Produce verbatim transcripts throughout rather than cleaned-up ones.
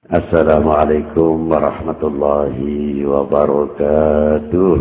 Assalamualaikum warahmatullahi wabarakatuh.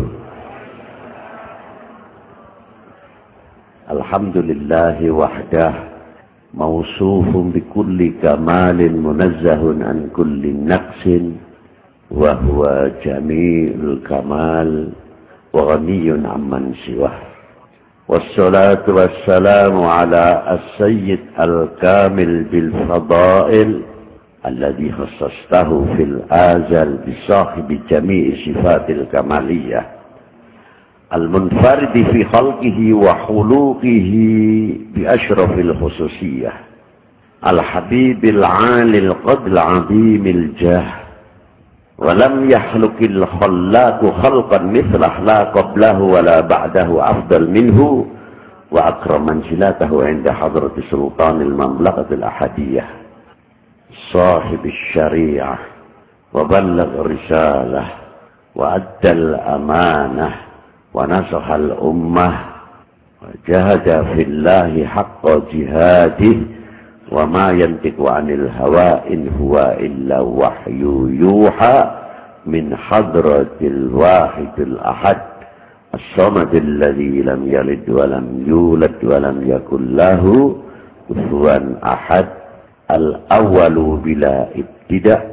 Alhamdulillahi wahdah, mawsufun bikulli kamalin munazzahun an kulli naqsin, wa huwa jami'ul kamal wa ghaniyun amman siwah. Wassalatu wassalamu ala as-sayyid al-kamil bil fadail alladhi khassastahu fil azal bisahibi jami'i sifatil kamaliyah al-munfaridi fi khalqihi wa khuluqihi bi ashrafil khususiyah al-habibil alil qadl azimil jah wa lam yahlukil khallaqu khalqan mithlah la qablahu wa la ba'dahu afdal minhu wa akram manzilatahu inda hadrati sultanil mamlakatil ahadiyah صاحب الشريعة وبلغ الرسالة وأدى الأمانة ونصح الأمة وجاهد في الله حق جهاده وما ينطق عن الهوى إن هو إلا وحي يوحى من حضرة الواحد الأحد الصمد الذي لم يلد ولم يولد ولم يكن له كفوا أحد al-awwalu bila ibtida'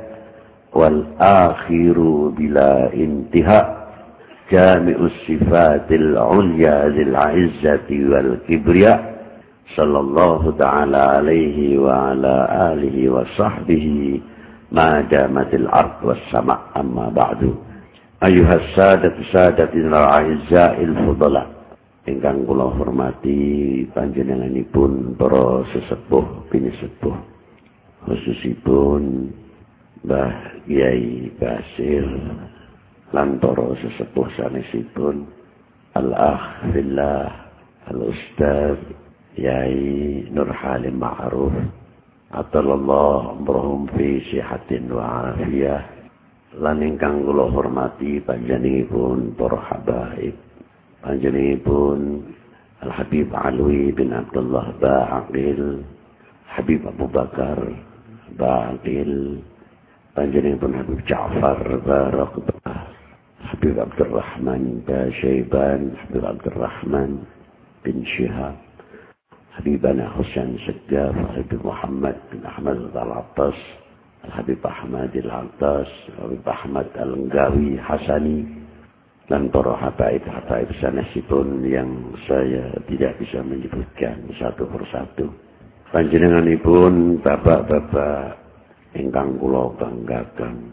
wal-akhiru bila intiha' jami'us sifatil ulya zil izzati wal kibriya sallallahu ta'ala alaihi wa ala alihi wa sahbihi ma damatil ard was sama' amma ba'du. Ayuhas sadatu sadatin al-a'izza'il fudala, ingkang kula hormati panjenenganipun para sesepuh pinisepuh, khususipun Mbah Kiai Basir lan para sesepuh sanesipun al-akh fillah al-ustaz Yai Nur Halim Ma'ruf atallallah umrohum fi sihatin wa afiyah, lan ingkang kula hormati panjenenganipun para habaib, panjenenganipun Al-Habib Alwi bin Abdullah Ba'aqil, Habib Abu Bakar Ba'aqil, panjenenganipun Habib Ja'far Barakbah, Habib Abdurrahman Basyaiban, Habib Abdurrahman bin Syihab, Habibana Husain Segaf, Habib Muhammad bin Ahmad Al-Attas, Habib Ahmad Al-Attas, Habib Ahmad Al-Nggawi Hasani, dan para habaib-habaib sanesipun yang saya tidak bisa menyebutkan satu persatu. Panjenenganipun bapak-bapak ingkang kula banggaken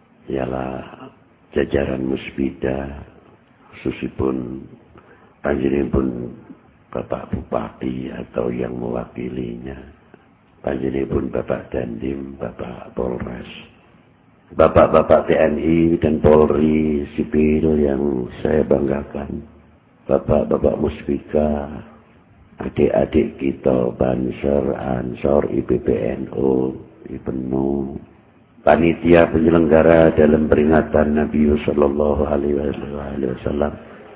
ialah jajaran musbida, khususipun panjenenganipun Bapak Bupati atau yang mewakilinya, panjenenganipun Bapak Dandim, Bapak Polres, Bapak-bapak T N I dan Polri sipil yang saya banggakan, Bapak-bapak Muspika, adik-adik kita Banser, Ansor, I P P N U, I P N U, panitia penyelenggara dalam peringatan Nabi Sallallahu Alaihi Wasallam,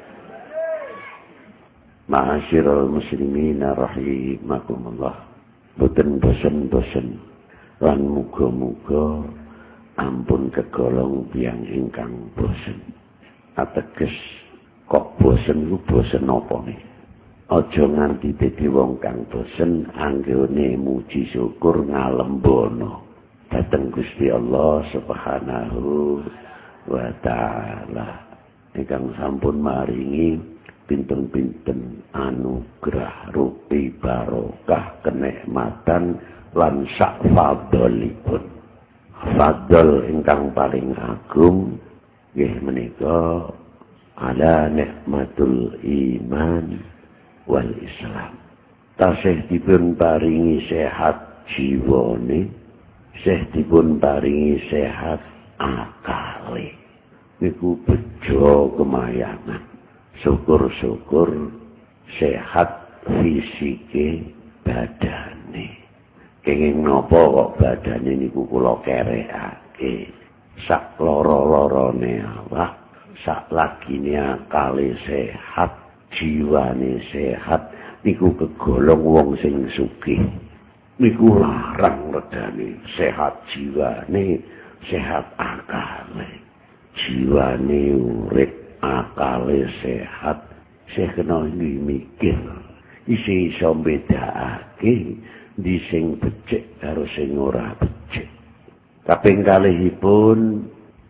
ma'asyiral muslimina rahimakumullah, boten bosen-bosen lan muga-muga ampun kegolong tiyang ingkang bosen. Ateges kok bosen ku bosen apa nih? Aja nganti dadi wong kang bosen anggone muji syukur ngalembono dhateng Gusti Allah Subhanahu wa taala ingkang sampun maringi pinten-pinten anugerah rupi barokah kenikmatan lan sak fadholipun. Fadl ingkang paling agung nggih menika ala nikmatul iman wal Islam. Tasih dipun paringi sehat jiwane, tasih dipun paringi sehat akale. Niku bejo kemayangan. Syukur-syukur sehat fisike badane. Kenging napa kok badane niku kula kerekake. Sak lara-larane awak, sak lagine akale sehat, jiwane sehat, niku kegolong wong sing sugih. niku larang regane, sehat jiwane, sehat akale. Jiwane urip, akale sehat, sing kena mikir. Isi iso mbedakake ndi sing becik karo sing ora becik. Kaping kalihipun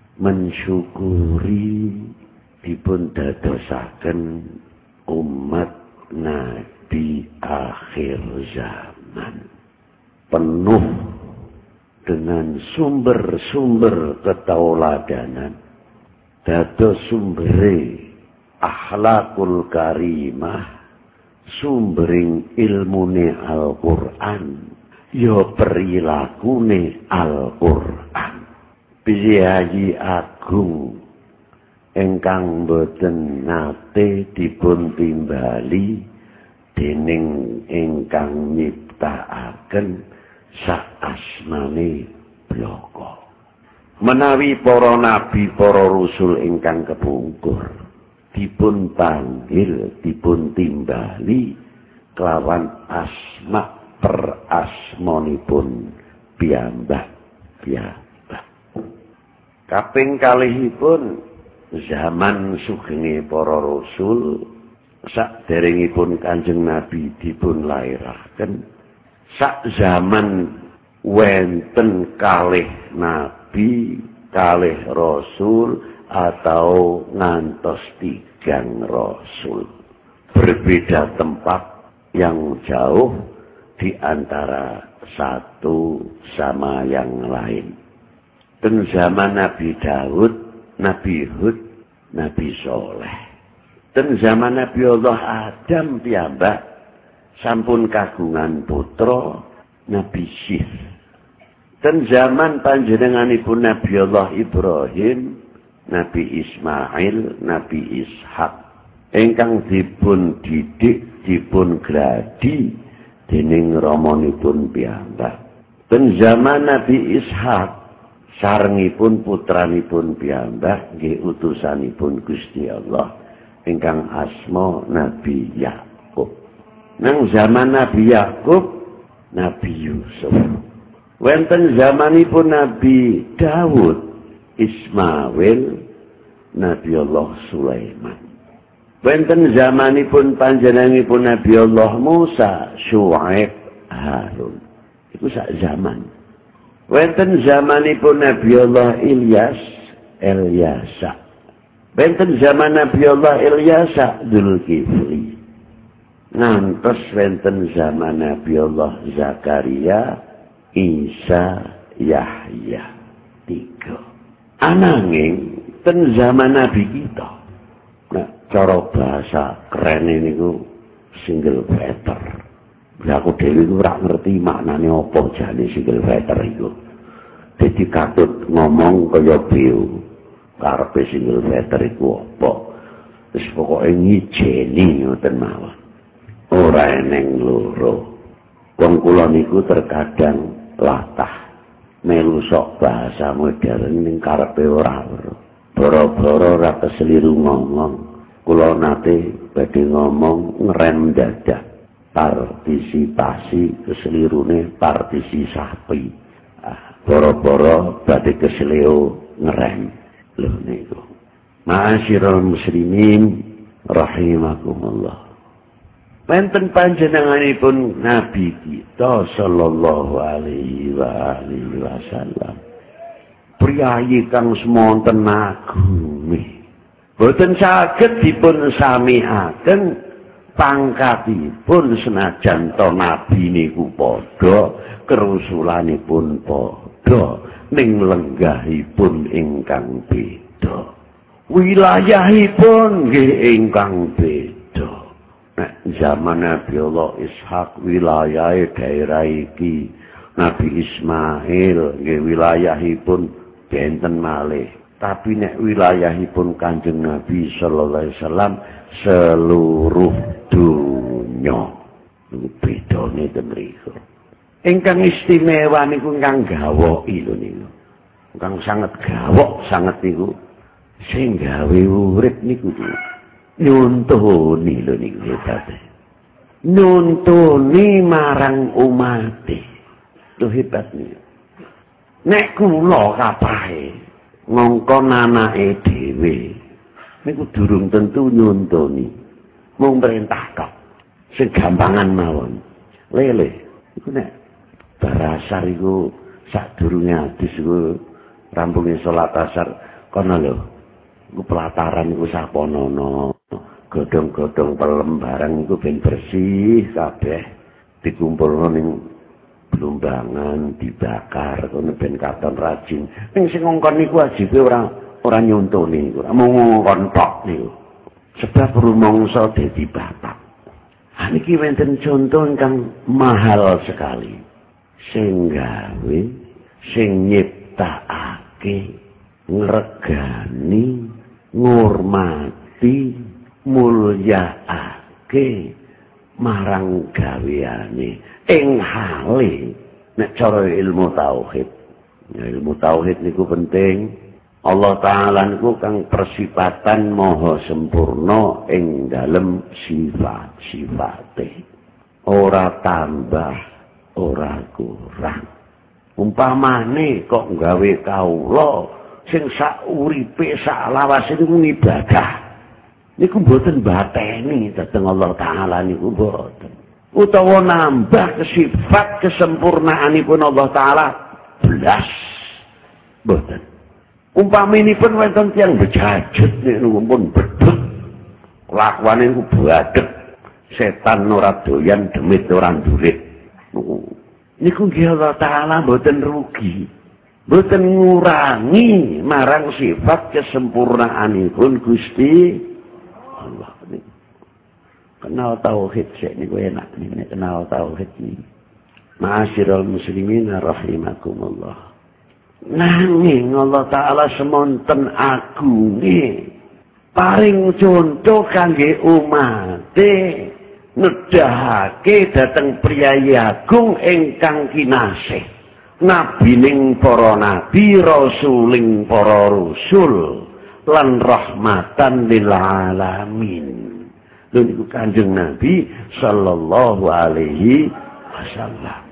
mensyukuri dipun dadosaken umat Nabi akhir zaman. Penuh dengan sumber-sumber ketauladanan, dados sumbere akhlakul karimah, sumbering ilmune Al-Qur'an, ya perilakune Al-Qur'an. Piyayi agung ingkang boten nate dipun timbali dening ingkang nyiptakaken sak asmane bloko. Menawi para nabi, para rasul ingkang kepungkur dipun panggil, dipun timbali kelawan asma per asmanipun piyambak piyambak. Kaping kalihipun zaman sugenge para rasul saderengipun Kanjeng Nabi dipun lairaken, sak zaman wenten kalih nabi, kalih rasul atau ngantos tigang rasul. Berbeda tempat yang jauh di antara satu sama yang lain. Dan zaman Nabi Daud, Nabi Hud, Nabi Soleh. Dan zaman Nabi Allah Adam piyambak sampun kagungan putra Nabi Syih. Dan zaman panjenenganipun Nabi Allah Ibrahim, Nabi Ismail, Nabi Ishak, ingkang dipun didik, dipun gladi dening ramanipun piyambak. Dan zaman Nabi Ishak, sarengipun putranipun piyambak, nggih utusanipun Gusti Allah, ingkang asma Nabi Yakub. Nang zaman Nabi Yakub, Nabi Yusuf. Wonten zamanipun Nabi Daud, Ismail, Nabi Allah Sulaiman. Wonten zamanipun panjenenganipun Nabi Allah Musa, Syuaib, Harun. Iku sak zaman. Wonten zamanipun Nabi Allah Ilyas, Elyasa. Wonten zaman Nabi Allah Ilyasa, Dzulkifli. Ngantos wonten zaman Nabi Allah Zakaria, Isa, Yahya. Tiga. Ananging ten zaman Nabi kita. Nah, cara bahasa keren ini ku single feather. Lah aku dhewe ku ora ngerti maknane apa jane single feather iku. Dadi katut ngomong kaya beo. Karepe single feather iku apa? Wis pokoke ngijeni ngoten mawon. Ora eneng loro. Wong kula niku terkadang latah melu sok bahasa modern ning karepe ora weruh. Boro-boro ora keseliru ngomong. Kula nate badhe ngomong ngerem dadak. Partisipasi keselirune partisi sapi. Ah, boro-boro badhe keseleo ngerem. Lho niku. Ma'asyiral muslimin rahimakumullah. Wonten panjenenganipun Nabi kita sallallahu alaihi wa alihi wasallam. Priyayi kang semonten agumi. Boten saged dipun samiaken pangkatipun senajan to nabi niku padha, kerusulanipun padha, ning lenggahipun ingkang beda. Wilayahipun nggih ingkang beda. Nah, zaman Nabi Allah Ishak wilayahe daerah iki, Nabi Ismail nggih wilayahipun benten malih. Tapi nek wilayahipun Kanjeng Nabi sallallahu alaihi wasallam seluruh dunya. Bedane ten mriku. Ingkang istimewa niku ingkang gawoki lho niku. Ingkang sanget gawok sanget niku sing gawe urip niku. Nuntuni lho niku hebat. Nuntuni marang umate. Itu hebatnya. Nek kula kapahe ngongkon anake dhewe niku durung tentu nyontoni. Mung perintah tok. Sing gampangan mawon. Lele iku nek barasar iku sadurunge hadis iku rampunge salat asar kono lho. Iku pelataran iku saponono. Godhong-godhong pelem barang iku ben bersih kabeh dikumpulno ning blumbangan dibakar kono ben katon rajin. Ning sing ngongkon niku wajibe ora ora nyontoni, ora mung ngongkon tok niku. Sebab rumangsa dadi bapak. Ha niki wonten contoh ingkang mahal sekali. Sing gawe, sing nyiptakake, ngregani, ngurmati, mulyaake marang gaweane ing hale nek cara ilmu tauhid. Ya, ilmu tauhid niku penting. Allah Ta'ala niku kang persifatan maha sempurna ing dalem sifat-sifate. Ora tambah, ora kurang. Umpamane kok gawe kawula sing sak uripe sak lawase niku ibadah. Niku mboten bateni dhateng Allah Ta'ala niku mboten. Utawa nambah sifat kesempurnaanipun Allah Ta'ala belas mboten. Umpaminipun wonten tiyang bejajut niku pun bedhut. Kelakuane niku badhek. Setan ora doyan, demit ora ndurit. Niku niku nggih Allah Ta'ala mboten rugi. Mboten ngurangi marang sifat kesempurnaanipun Gusti Allah niku. Kenal tauhid sik niku enak niku kenal tauhid niku. Ma'asyiral muslimin rahimakumullah. Nanging Allah Ta'ala semonten agunge paring contoh kangge umate nedahake dhateng priyayi agung ingkang kinasih nabining para nabi rasuling para rasul lan rahmatan lil alamin. Lha niku Kanjeng Nabi sallallahu alaihi wasallam.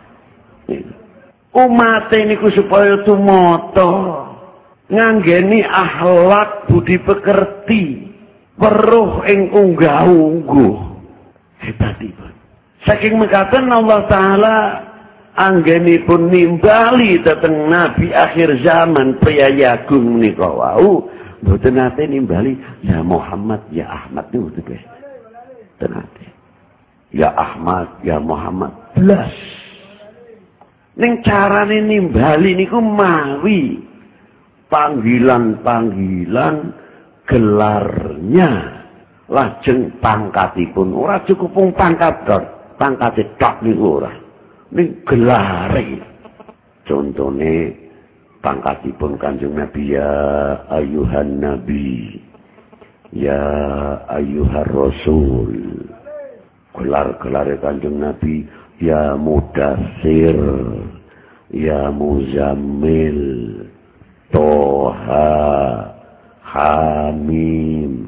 Umat niku supaya tumata nganggeni akhlak budi pekerti weruh ing unggah-ungguh hebatipun. Saking mekaten Allah Ta'ala anggenipun nimbali dhateng nabi akhir zaman priyayi agung menika wau mboten nate nimbali ya Muhammad ya Ahmad niku mboten nate. Ya Ahmad ya Muhammad belas. Ning carane nimbali niku mawi panggilan-panggilan gelarnya lajeng pangkatipun ora cukup pung pangkat tok pangkate tok niku ora ning gelare contone pangkatipun Kanjeng Nabi ya ayuhan nabi ya ayuhar rasul gelar-gelare Kanjeng Nabi ya mudassir, ya muzammil, toha, hamim,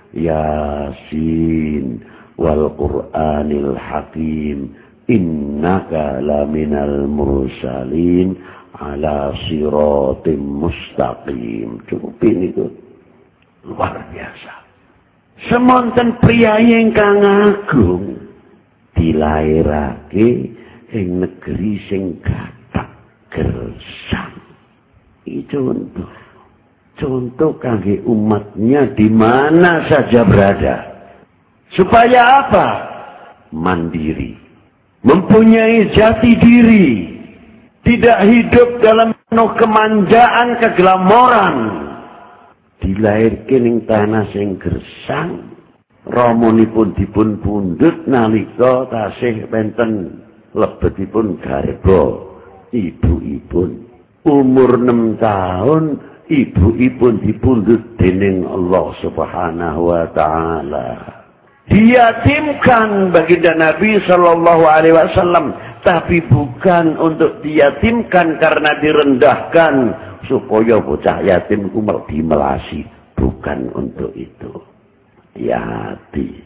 yasin, wal qur'anil hakim, innaka laminal mursalin ala siratim mustaqim. Cukup ini tuh luar biasa. Semonten priyayi ingkang agung dilairake ing negeri sing gathak gersang. Iki contoh. Contoh kangge umatnya di mana saja berada. Supaya apa? Mandiri. Mempunyai jati diri. Tidak hidup dalam penuh kemanjaan keglamoran. Dilairke ing tanah sing gersang. Ramonipun dipun pundhut nalika tasih wonten lebetipun garba ibu-ibun. Umur enam tahun ibu-ibun dipundhut dening Allah Subhanahu wa taala. Diyatimkan baginda Nabi sallallahu alaihi wasallam, tapi bukan untuk diyatimkan karena direndahkan supaya bocah yatim ku dimelasi, bukan untuk itu. Yati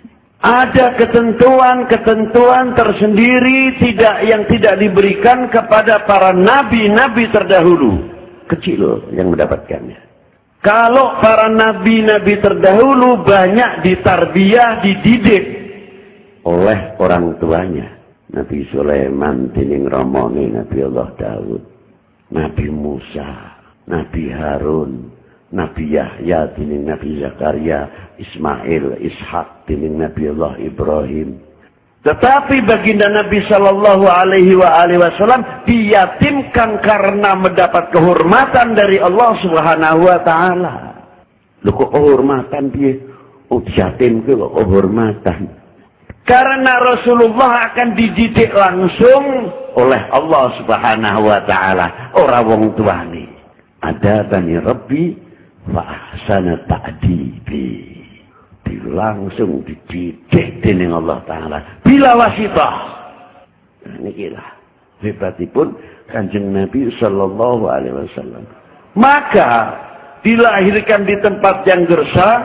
Ada ketentuan-ketentuan tersendiri tidak yang tidak diberikan kepada para nabi-nabi terdahulu. Kecil yang mendapatkannya. Kalau para nabi-nabi terdahulu banyak ditarbiyah, dididik oleh orang tuanya. Nabi Sulaiman dening ramane Nabi Allah Daud, Nabi Musa, Nabi Harun, Nabi Yahya dening Nabi Zakaria, Ismail, Ishak dening Nabi Allah Ibrahim. Tetapi baginda Nabi Shallallahu Alaihi Wasallam diyatimkan karena mendapat kehormatan dari Allah Subhanahu Wa Taala. Lu kok kehormatan dia? Oh yatim ke kok kehormatan? Karena Rasulullah akan dididik langsung oleh Allah Subhanahu Wa Taala. Orang wong tuane. Ada bani Rabbi fa ahsana ta'dibi. Langsung dididik dening Allah Ta'ala bila wasitah. Nah, inilah hebatipun Kanjeng Nabi Sallallahu Alaihi Wasallam. Maka dilahirkan di tempat yang gersang,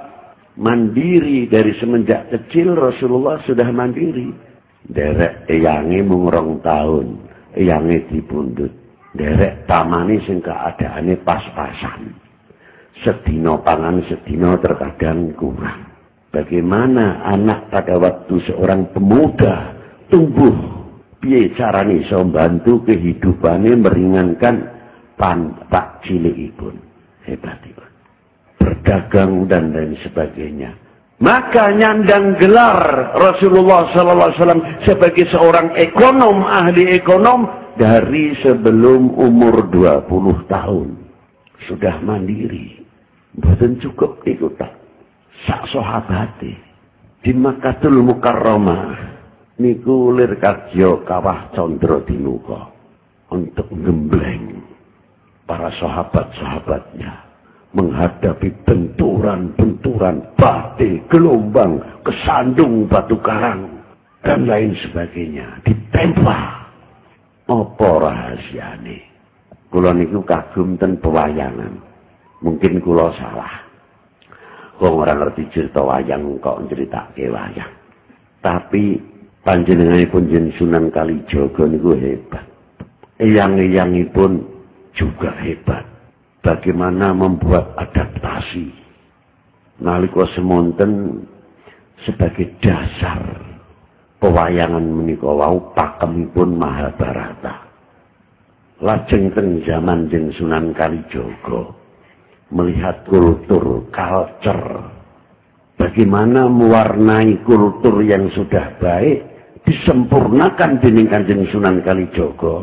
mandiri dari semenjak kecil. Rasulullah sudah mandiri. Derek eyange mung rong taun, eyange dipundhut. Derek pamane sing keadaane pas-pasan. Sedino pangan, sedino terkadang kurang. Bagaimana anak pada waktu seorang pemuda tumbuh, piye carane iso mbantu kehidupane meringankan pantak cilikipun. Hebatipun. Berdagang dan lain sebagainya. Maka nyandang gelar Rasulullah sallallahu alaihi wasallam sebagai seorang ekonom, ahli ekonom dari sebelum umur dua puluh tahun. Sudah mandiri. Mboten cukup iku tak sak sahabate di Makkahul Mukarramah niku lir karya kawah Candra Dinuka untuk gembleng para sahabat-sahabatnya menghadapi benturan-benturan badai, gelombang, kesandung batu karang dan lain sebagainya. Ditempa. Apa rahasiane? Kula niku kagum ten pewayangan. Mungkin kula salah. Wong ora ngerti cerita wayang kok nceritake wayang. Tapi panjenenganipun Jen Sunan Kalijaga niku hebat. Eyang-eyangipun juga hebat. Bagaimana membuat adaptasi nalika semonten sebagai dasar pewayangan menika wau pakemipun Mahabharata. Lajeng teng zaman Jen Sunan Kalijaga melihat kultur, culture, bagaimana mewarnai kultur yang sudah baik disempurnakan dening Kanjeng Sunan Kalijaga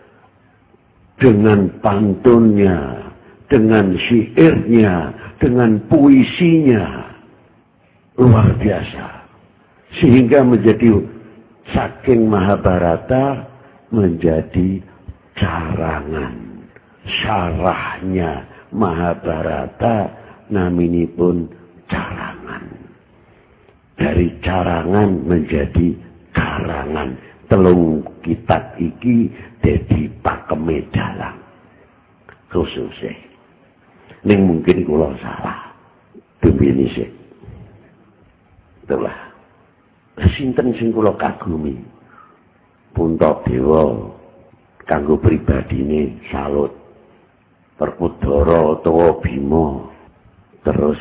dengan pantunnya, dengan syairnya, dengan puisinya luar biasa, sehingga menjadi saking Mahabharata menjadi carangan, syarahnya Mahabharata naminipun carangan. Dari carangan menjadi karangan. Telung kitab iki dadi pakeme dalang. Khususnya. Ning mungkin kula salah. Dumbini sik. Itulah. Sinten sing kula kagumi. Puntadewa kanggo pribadine salut. Perkudara utawa Bima, terus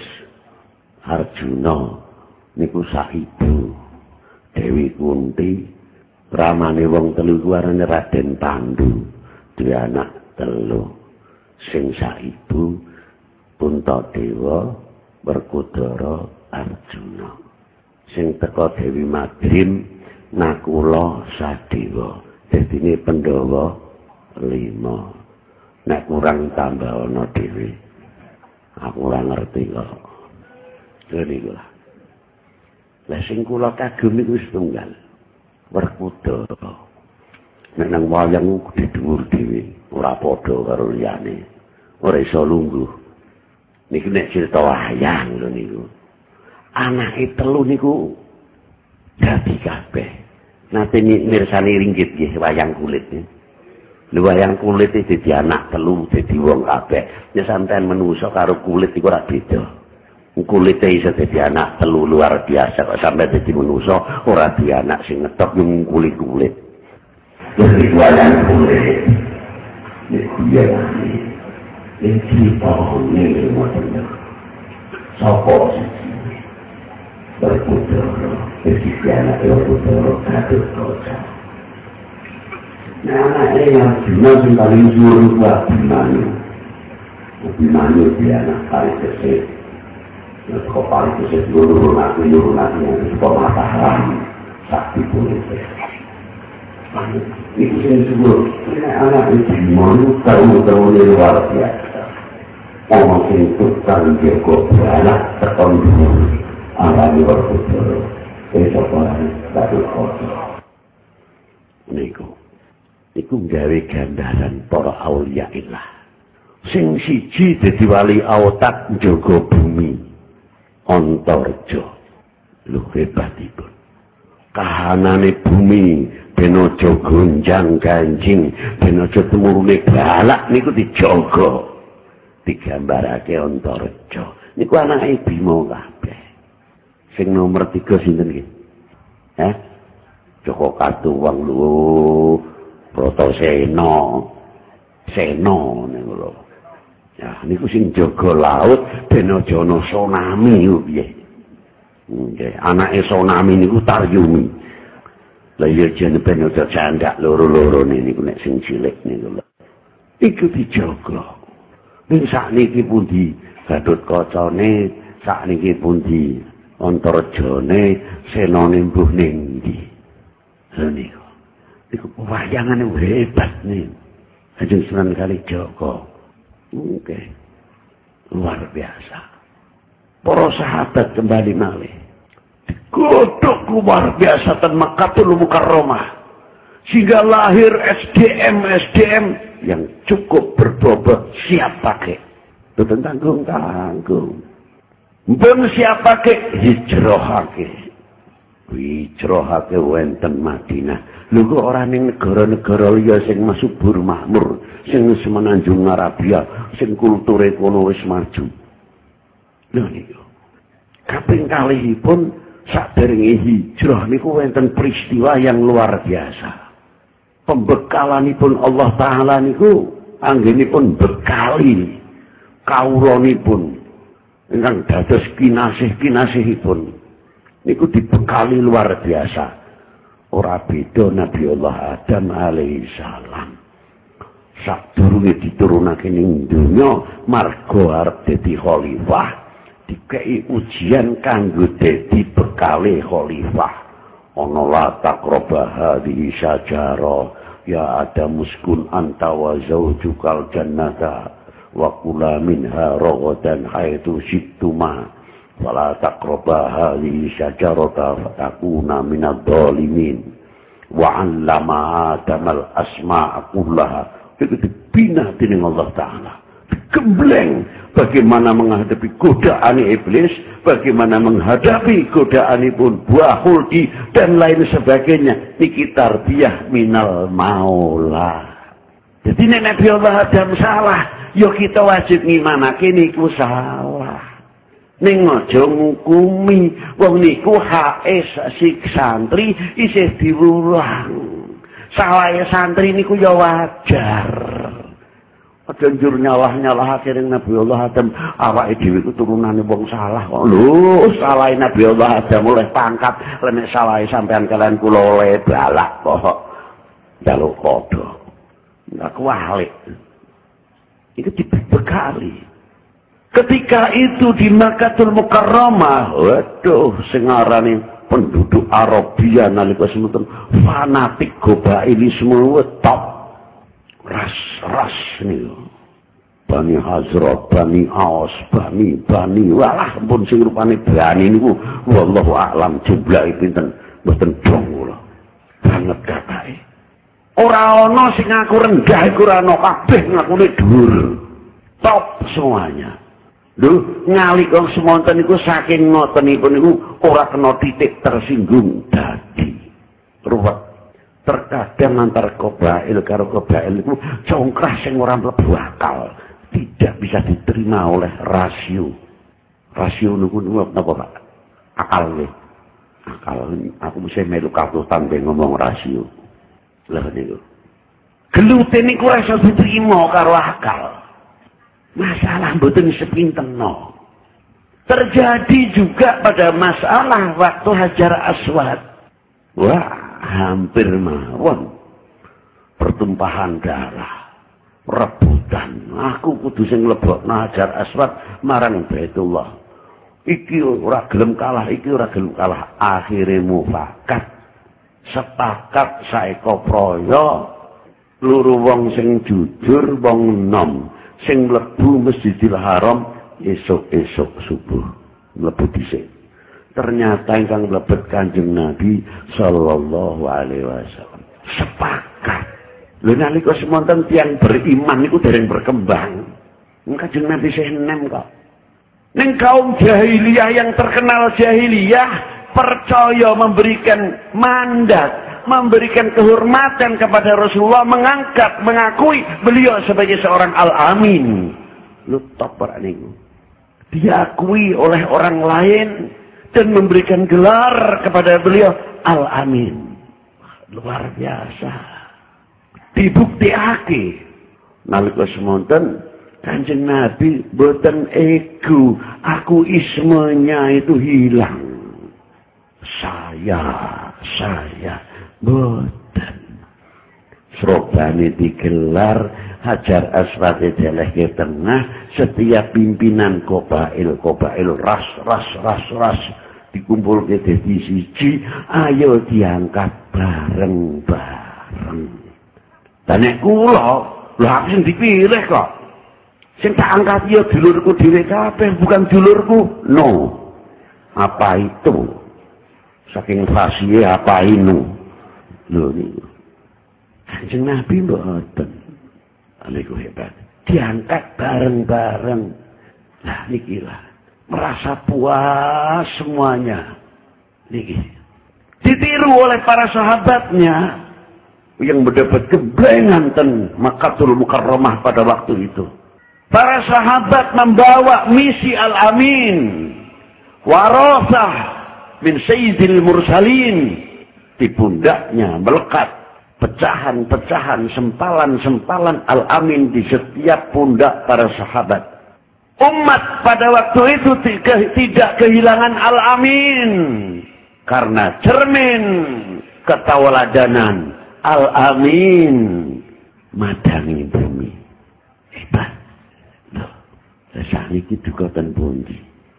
Arjuna niku saibu, Dewi Kunti, ramane wong telu kuwi arane Raden Pandu, duwe anak telu, sing saibu Puntadewa, Werkudara, Arjuna. Sing teka Dewi Madrim, Nakula, Sadewa. Dadine Pandhawa lima. Nek kurang tambah ana dhewe. Aku ora ngerti kok. Dene kula. Lah sing kula kagum iku wis tunggal. Werkudara. Nek nang wayang kudu dhuwur dhewe, ora padha karo liyane. Ora iso lungguh. Niki nek cerita wayang lho niku. Anake telu niku dadi kabeh. Nate mirsani ringgit nggih wayang kulit niku. Wayang kulit itu jadi anak telu, jadi wong kabeh. Ya sampean menungso karo kulit iku ora beda. kulite iso dadi anak telu luar biasa kok sampai dadi manusa ora di anak sing ngetok yung kulit-kulit. Jadi wajan kulit. Iku ya iki iki ngene ngoten. Sopo sing berputar, iki anak berputar kados kota. Nah, ini yang jelas yang paling suruh buat Bimanyu. Bimanyu dia anak paling kesih. Kau paling kesih dulu nanti dulu nanti yang suka matahari sakti politik. Itu yang suruh. Ini anak itu Bimanyu tahu-tahu ini luar biasa. Orang yang tukang jago beranak tekan dulu. Anak ini berputar. Besok orang satu kota. Niku. Iku gawe gandaran para aulia ilah. Sing siji dadi wali autat njaga bumi. Antarja. Lho hebatipun. Kahanane bumi ben aja gonjang ganjing, ben aja temurune balak niku dijaga. Digambarake Antarja. Niku anake Bima kabeh. Sing nomor tiga sinten iki? Eh? Joko Katuwang lho. Proto Sena, Sena niku lho. Ya niku sing jaga laut ben aja ana tsunami yo piye. Nggih, anake tsunami niku Taryumi. Lah ya jen ben aja candak loro-loro niku nek sing cilik niku lho. Iku dijaga. Ning sakniki pundi Gatotkaca-ne, sakniki pundi Antarjane, Senane mbuh ning ndi. Lha niku iku wayangane hebat nih. Kanjeng Sunan Kalijaga. Oke. Luar biasa. Para sahabat kembali malih. Godhog luar biasa ten Makkahul Mukarramah. Sehingga lahir S D M S D M yang cukup berbobot siap pakai. Boten tanggung-tanggung. Mbon siap pakai hijrahake. Hijrahake wonten Madinah. Lho kok ora ning negara-negara liya sing masubur makmur, sing semenanjung Arabia, sing kulture kono wis maju. Lho niku. Kaping kalihipun saderenge hijrah niku wonten peristiwa yang luar biasa. Pembekalanipun Allah taala niku anggenipun bekali kawulanipun ingkang dados kinasih-kinasihipun. Niku dibekali luar biasa. Ora beda Nabi Allah Adam alaihi salam. Sadurunge diturunake ning donya marga arep dadi khalifah, dikei ujian kanggo dadi bekale khalifah. Ana la taqraba hadhihi syajara ya Adam muskun anta wa zaujukal jannata wa kula minha ragadan haitsu syittuma. Wala taqraba hadhihi syajarata fatakuna minadh dhalimin wa 'allama Adamal asma'a kullaha. Itu dibina dening Allah taala. Gembleng bagaimana menghadapi godaan iblis, bagaimana menghadapi godaanipun buah khuldi dan lain sebagainya. Niki tarbiyah minal maula. Jadi nek Nabi Allah Adam salah, yo kita wajib ngimanake niku salah. Ning aja ngukumi wong niku hake sik santri isih diwulang. Salahe santri niku ya wajar. Aja njur nyalah-nyalahake ning Nabi Allah Adam, awake dhewe ku turunane wong salah kok. Lho, salahe Nabi Allah Adam oleh pangkat, nek salahe sampean kalian kula oleh balak kok. Jaluk padha. Ndak kualik. Iku dibekali. Ketika itu di Makkahul Mukarramah, waduh sing arane penduduk Arabia nalika semonten fanatik gobailisme top. Ras-ras niku. Bani Hazrat, Bani Aus, Bani Bani walah pun sing rupane Bani niku wallahu a'lam jumlahe pinten mboten dong kula. Banget katake. Ora ana sing ngaku rendah iku ora ana kabeh ngakune dhuwur. Top semuanya. Lho, nalika semonten niku saking ngotenipun niku ora kena titik tersinggung dadi ruwet. Terkadang antar qabail karo qabail niku congkrah sing ora mlebu akal, tidak bisa diterima oleh rasio. Rasio niku napa Pak? Akal nggih. Akal aku mesti melu katutan ben ngomong rasio. Lah niku. Gelute niku ora iso diterima karo akal. Masalah mboten sepinten-no. Terjadi juga pada masalah waktu Hajar Aswad. Wah, hampir mawon. Pertumpahan darah. Rebutan. Aku kudu sing mlebokno Hajar Aswad marang Baitullah. Iki ora gelem kalah, iki ora gelem kalah. Akhire mufakat. Sepakat saeka praya. Loro wong sing jujur, wong nom. Sing mlebu Masjidil Haram esok-esok subuh mlebu dhisik. Ternyata ingkang mlebet Kanjeng Nabi sallallahu alaihi wasallam. Sepakat. Lha nalika semonten tiyang beriman niku dereng berkembang. Kanjeng Nabi sih enem kok. Ning kaum jahiliyah yang terkenal jahiliyah percaya memberikan mandat, memberikan kehormatan kepada Rasulullah, mengangkat, mengakui beliau sebagai seorang al-amin. Lu top ora niku. Diakui oleh orang lain dan memberikan gelar kepada beliau Al-Amin. Luar biasa. Dibuktiake nalika semonten Kanjeng Nabi boten ego, aku ismenya itu hilang. Saya, saya boten. Serobane digelar Hajar Aswad deleh ke tengah, setiap pimpinan kobail kobail ras ras ras ras dikumpul ke dadi siji, ayo diangkat bareng bareng. Dan nek kula lho aku sing dipilih kok, sing tak angkat ya dulurku dhewe kabeh, bukan dulurku. No, apa itu? Saking fasih apa inu? Lho niku Kanjeng Nabi mboten. Alaiku hebat. Diangkat bareng-bareng. Nah, nikilah. Merasa puas semuanya. Niki. Ditiru oleh para sahabatnya. Yang mendapat geblengan ten Makkatul Mukarramah pada waktu itu. Para sahabat membawa misi Al-Amin. Warasah min Sayyidil Mursalin. Di pundaknya melekat pecahan-pecahan, sempalan-sempalan Al-Amin di setiap pundak para sahabat. Umat pada waktu itu tidak kehilangan Al-Amin. Karena cermin ketauladanan Al-Amin madangi bumi. Hebat. Loh, sakniki duka ten pundi?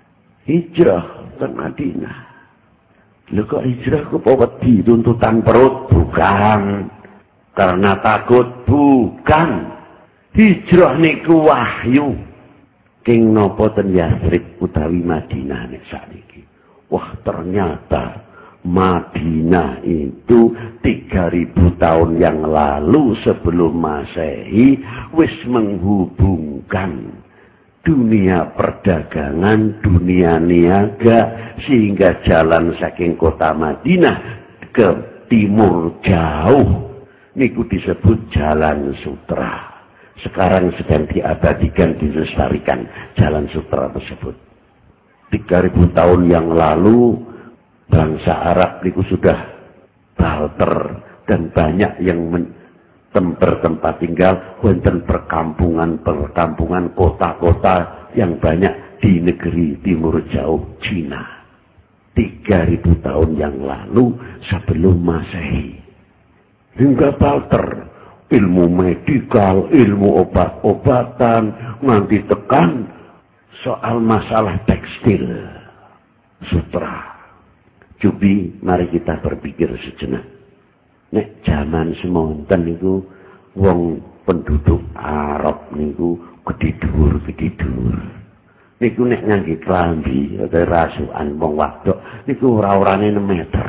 Hijrah ke Madinah. Lho kok hijrah kok wedi tuntutan perut? Bukan. Karena takut? Bukan. Hijrah niku wahyu. King napa ten Yathrib utawi Madinah nek sakniki. Wah, ternyata Madinah itu tiga ribu tahun yang lalu sebelum Masehi wis menghubungkan dunia perdagangan, dunia niaga, sehingga jalan saking kota Madinah ke timur jauh niku disebut Jalan Sutra. Sekarang sedang diabadikan, dilestarikan Jalan Sutra tersebut. tiga ribu tahun yang lalu bangsa Arab niku sudah balter dan banyak yang men bertempat tinggal, wonten perkampungan-perkampungan, kota-kota yang banyak di negeri timur jauh Cina. tiga ribu tahun yang lalu sebelum Masehi. Hingga balter, ilmu medikal, ilmu obat-obatan, nanti tekan soal masalah tekstil, sutra. Cobi, mari kita berpikir sejenak. Nek zaman semonten niku wong penduduk Arab niku gedhe dhuwur-gedhe dhuwur. Niku nek ngangge klambi utawa rasukan wong wadok niku ora-orane enam meter.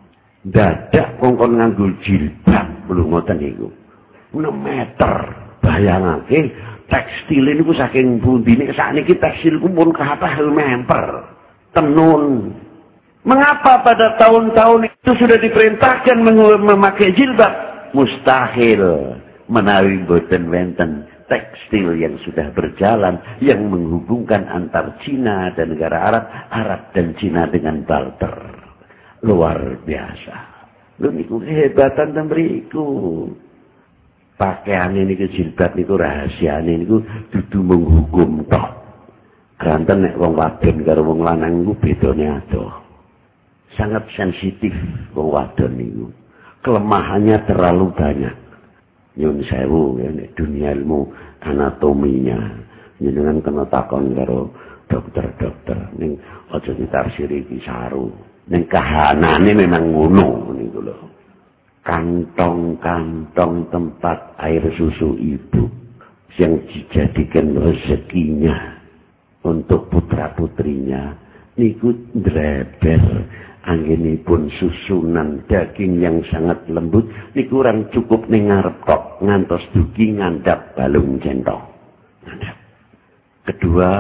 Dadak kongkon nganggo jilbab lho ngoten niku. enam meter. Bayangake tekstil niku saking pundi nek sakniki tekstil pun kathah memper. Tenun. Mengapa pada tahun-tahun itu sudah diperintahkan memakai jilbab? Mustahil menawi boten wenten tekstil yang sudah berjalan, yang menghubungkan antar Cina dan negara Arab, Arab dan Cina dengan barter. Luar biasa. Lho niku kehebatan ten mriku. Pakaian ini ke jilbab niku rahasiane niku dudu menghukum tok. Granten nek wong wadon karo wong lanang niku bedane adoh. Sangat sensitif wong wadon niku. Kelemahannya terlalu banyak. Nyun sewu ya nek dunia ilmu anatominya. Jenengan kena takon karo dokter-dokter ning aja ditarsiri iki saru. Ning kahanane memang ngono niku lho. Kantong-kantong tempat air susu ibu yang dijadikan rezekinya untuk putra-putrinya niku dreber anggenipun susunan daging yang sangat lembut niku kurang cukup ning ngarep tok ngantos dugi ngandhap balung centong. Kedua,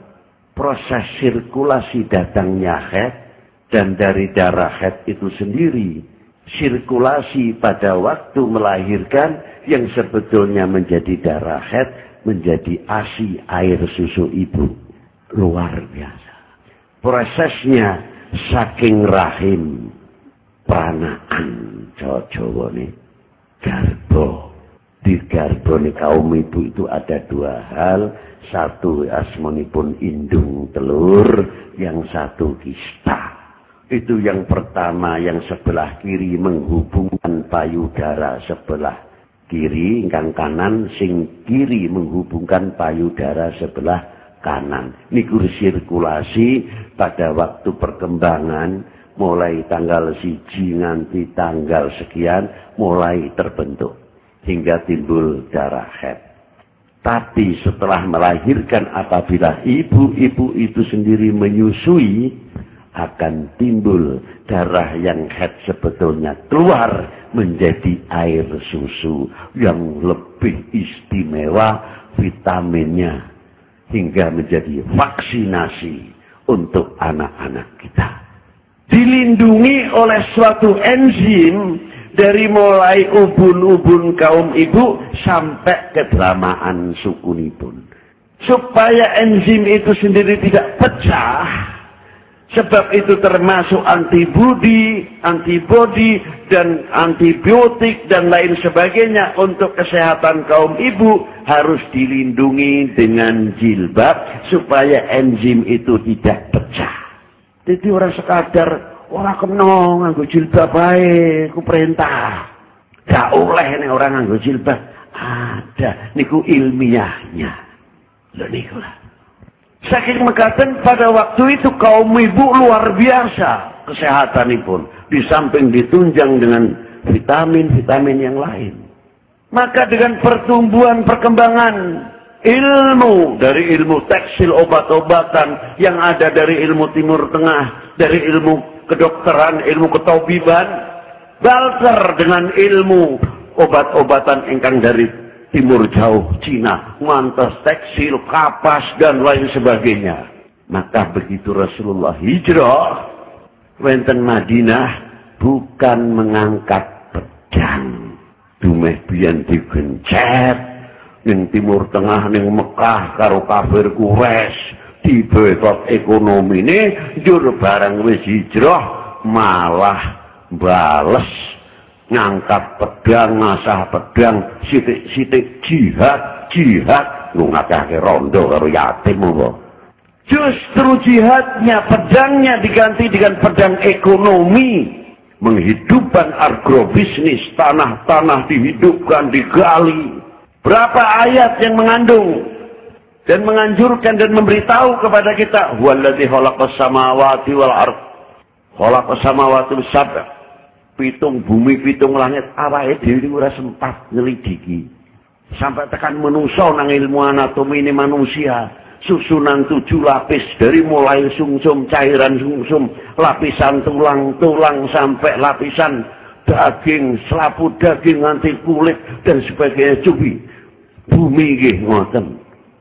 proses sirkulasi datangnya haid dan dari darah haid itu sendiri sirkulasi pada waktu melahirkan yang sebetulnya menjadi darah haid menjadi ASI air susu ibu. Luar biasa. Prosesnya saking rahim pranaan Jawa nih garbo. Di garbo nih kaum ibu itu ada dua hal. Satu asmonipun indung telur, yang satu kista. Itu yang pertama, yang sebelah kiri menghubungkan payudara sebelah kiri, ingkang kanan sing kiri menghubungkan payudara sebelah kanan. Niku sirkulasi pada waktu perkembangan mulai tanggal siji nganti tanggal sekian mulai terbentuk hingga timbul darah haid. Tapi setelah melahirkan apabila ibu-ibu itu sendiri menyusui akan timbul darah yang haid sebetulnya keluar menjadi air susu yang lebih istimewa vitaminnya hingga menjadi vaksinasi untuk anak-anak kita. Dilindungi oleh suatu enzim dari mulai ubun-ubun kaum ibu sampai kedramaan sukunipun. Supaya enzim itu sendiri tidak pecah. Sebab itu termasuk antibodi, antibodi dan antibiotik dan lain sebagainya untuk kesehatan kaum ibu harus dilindungi dengan jilbab supaya enzim itu tidak pecah. Jadi orang sekadar orang kena nganggo jilbab bae, ku perintah. Gak oleh nih orang nganggo jilbab. Ada niku ilmiahnya. Lho niku lah. Saking mekaten pada waktu itu kaum ibu luar biasa kesehatanipun. Di samping ditunjang dengan vitamin-vitamin yang lain. Maka dengan pertumbuhan perkembangan ilmu dari ilmu tekstil obat-obatan yang ada dari ilmu Timur Tengah, dari ilmu kedokteran, ilmu ketabiban, balter dengan ilmu obat-obatan ingkang dari Timur Jauh, Cina, ngantos tekstil, kapas, dan lain sebagainya. Maka begitu Rasulullah hijrah, wonten Madinah, bukan mengangkat pedang. Dumeh biyen digencet, ning Timur Tengah, ning Mekah, karo kafir Quraisy, dibetot ekonomine, njur barang wis hijrah, malah bales. Ngangkat pedang, ngasah pedang, sitik-sitik jihad, jihad, lu ngakake rondo karo yatim apa. Justru jihadnya, pedangnya diganti dengan pedang ekonomi. Menghidupkan agrobisnis, tanah-tanah dihidupkan, digali. Berapa ayat yang mengandung dan menganjurkan dan memberitahu kepada kita, huwallazi khalaqas samawati wal ardh, khalaqas samawati was sab'a. Pitung bumi, pitung langit, awake dhewe ora sempat nyelidiki. Sampai tekan menungso nang ilmu anatomi ini manusia. Susunan tujuh lapis dari mulai sumsum, cairan sumsum, lapisan tulang-tulang sampai lapisan daging, selaput daging, nanti kulit dan sebagainya. Cubi bumi nggih ngoten.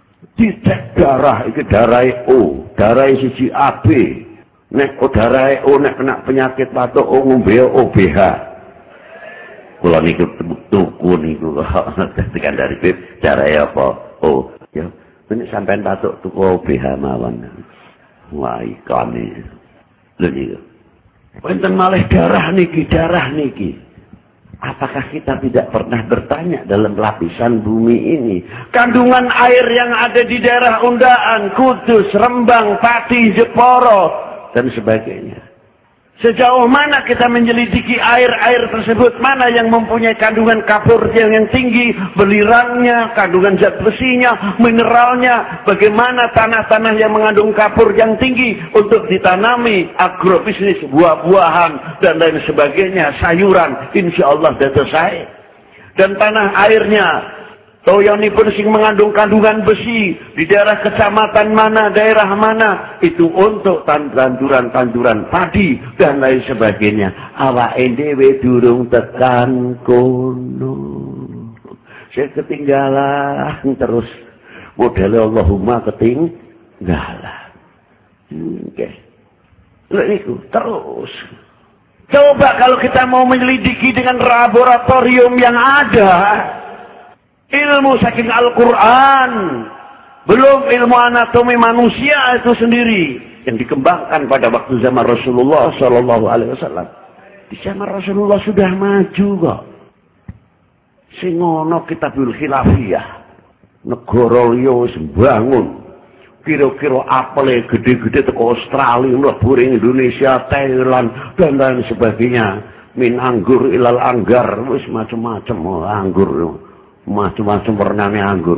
Dicek darah, iki darah O, darah sisi A B. Nek udara O nek kena penyakit patok O ngombe O B H. Kula niku tuku niku tekan dari bib cara apa? Oh, ya. Nek sampean patuk tuku B H mawon. Wah, ikane. Lho niku. Wonten malih darah niki, darah niki. Apakah kita tidak pernah bertanya dalam lapisan bumi ini? Kandungan air yang ada di daerah Undaan, Kudus, Rembang, Pati, Jeporo, dan sebagainya. Sejauh mana kita menyelidiki air-air tersebut, mana yang mempunyai kandungan kapur yang, yang tinggi, belirangnya, kandungan zat besinya, mineralnya, bagaimana tanah-tanah yang mengandung kapur yang tinggi untuk ditanami agrobisnis, buah-buahan, dan lain sebagainya, sayuran, insya Allah sudah selesai. Dan tanah airnya, toyonipun sing mengandung kandungan besi di daerah kecamatan mana, daerah mana, itu untuk tanduran-tanduran padi dan lain sebagainya. Awake dhewe durung tekan kono. Saya ketinggalan terus. Modele Allahumma ketinggalan. Oke. Lha niku terus. Coba kalau kita mau menyelidiki dengan laboratorium yang ada, ilmu saking Al-Quran, belum ilmu anatomi manusia itu sendiri yang dikembangkan pada waktu zaman Rasulullah Sallallahu Alaihi Wasallam. Di zaman Rasulullah sudah maju kok. Singono Kitabul Khilafiyah, negara liya wis bangun. Kira-kira apel gede-gede teko Australia, mlebu Indonesia, Thailand dan lain sebagainya. Min anggur ilal anggar, wis macam-macam anggur. Macam-macam warnane anggur.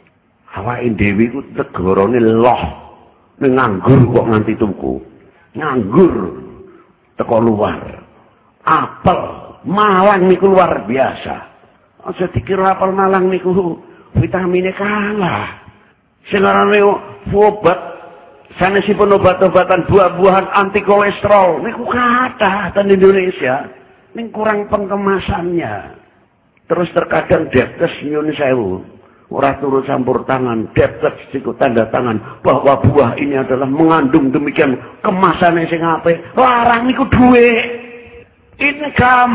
Awake dhewe iku negarane loh. Ning anggur kok nganti tuku. Nganggur teko luar. Apel, Malang niku luar biasa. Aja dikira apel Malang niku vitamine kalah. Sing arane obat sanesipun obat-obatan buah-buahan anti kolesterol niku kathah ten Indonesia. Ning kurang pengemasannya. Terus terkadang depkes nyun sewu, ora turut campur tangan, depkes ikut tanda tangan bahwa buah ini adalah mengandung demikian kemasannya sing apik. Larang niku dhuwit. Ini kam.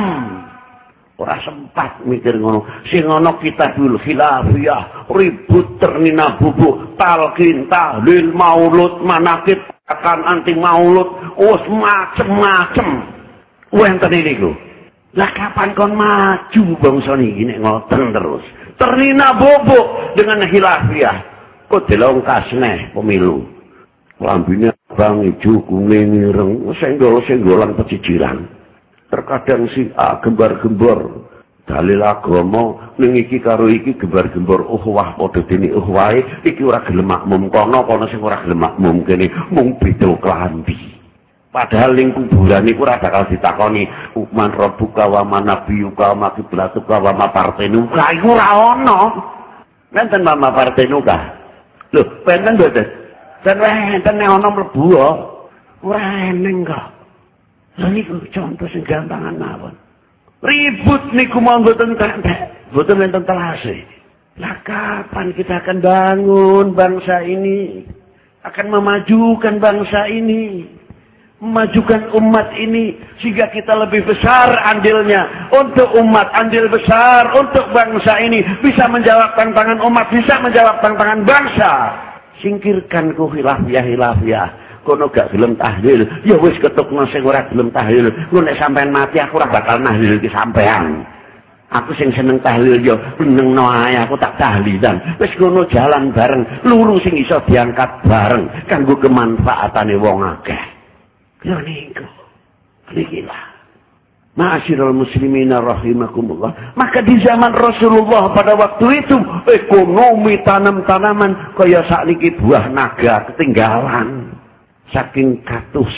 Ora sempat mikir ngono. Sing ana Kitabul Khilafiyah, ribut ternina bubuk, talqin, tahlil, maulud, manaqib, akan anti maulud, wis macem-macem. Wonten niku. Lah kapan kon maju bangsa niki nek ngoten terus. Ternina bobok dengan khilafiyah. Kok delongkas neh pemilu. Lambine bang ijo kuning ireng, senggol-senggolan pecijiran. Terkadang si A gembar-gembor dalil agama ning iki karo iki gembar-gembor uhwah padha dene uhwahe iki ora gelem makmum kono kono sing ora gelem makmum kene mung beda klambi. Padahal ning kuburan iku ora bakal ditakoni man rabbuka wa man nabiyuka wa qiblatuka wa ma partenuka iku ora ono. Nenten mama partenuka. Lho, penten mboten. Ten enten nek ono mlebu ora eneng kok. Lha niku contoh sing gampangan mawon. Ribut niku mau mboten entek, mboten enten telase. Lah kapan kita akan bangun bangsa ini? Akan memajukan bangsa ini? Memajukan umat ini sehingga kita lebih besar andilnya untuk umat, andil besar untuk bangsa ini, bisa menjawab tantangan umat, bisa menjawab tantangan bangsa. Singkirkan ku khilafiyah khilafiyah. Kono gak gelem tahlil, ya wis ketukno sing ora gelem tahlil. Ku nek sampean mati aku ora bakal nahlil ki sampean. Aku sing seneng tahlil yo nengno ae aku tak tahlilan. Wis ngono jalan bareng, luru sing iso diangkat bareng kanggo kemanfaatane wong akeh. Lho niku. Nikilah. Ma'asyiral muslimin rahimakumullah. Maka di zaman Rasulullah pada waktu itu ekonomi tanam-tanaman kaya sakniki buah naga ketinggalan. Saking katus.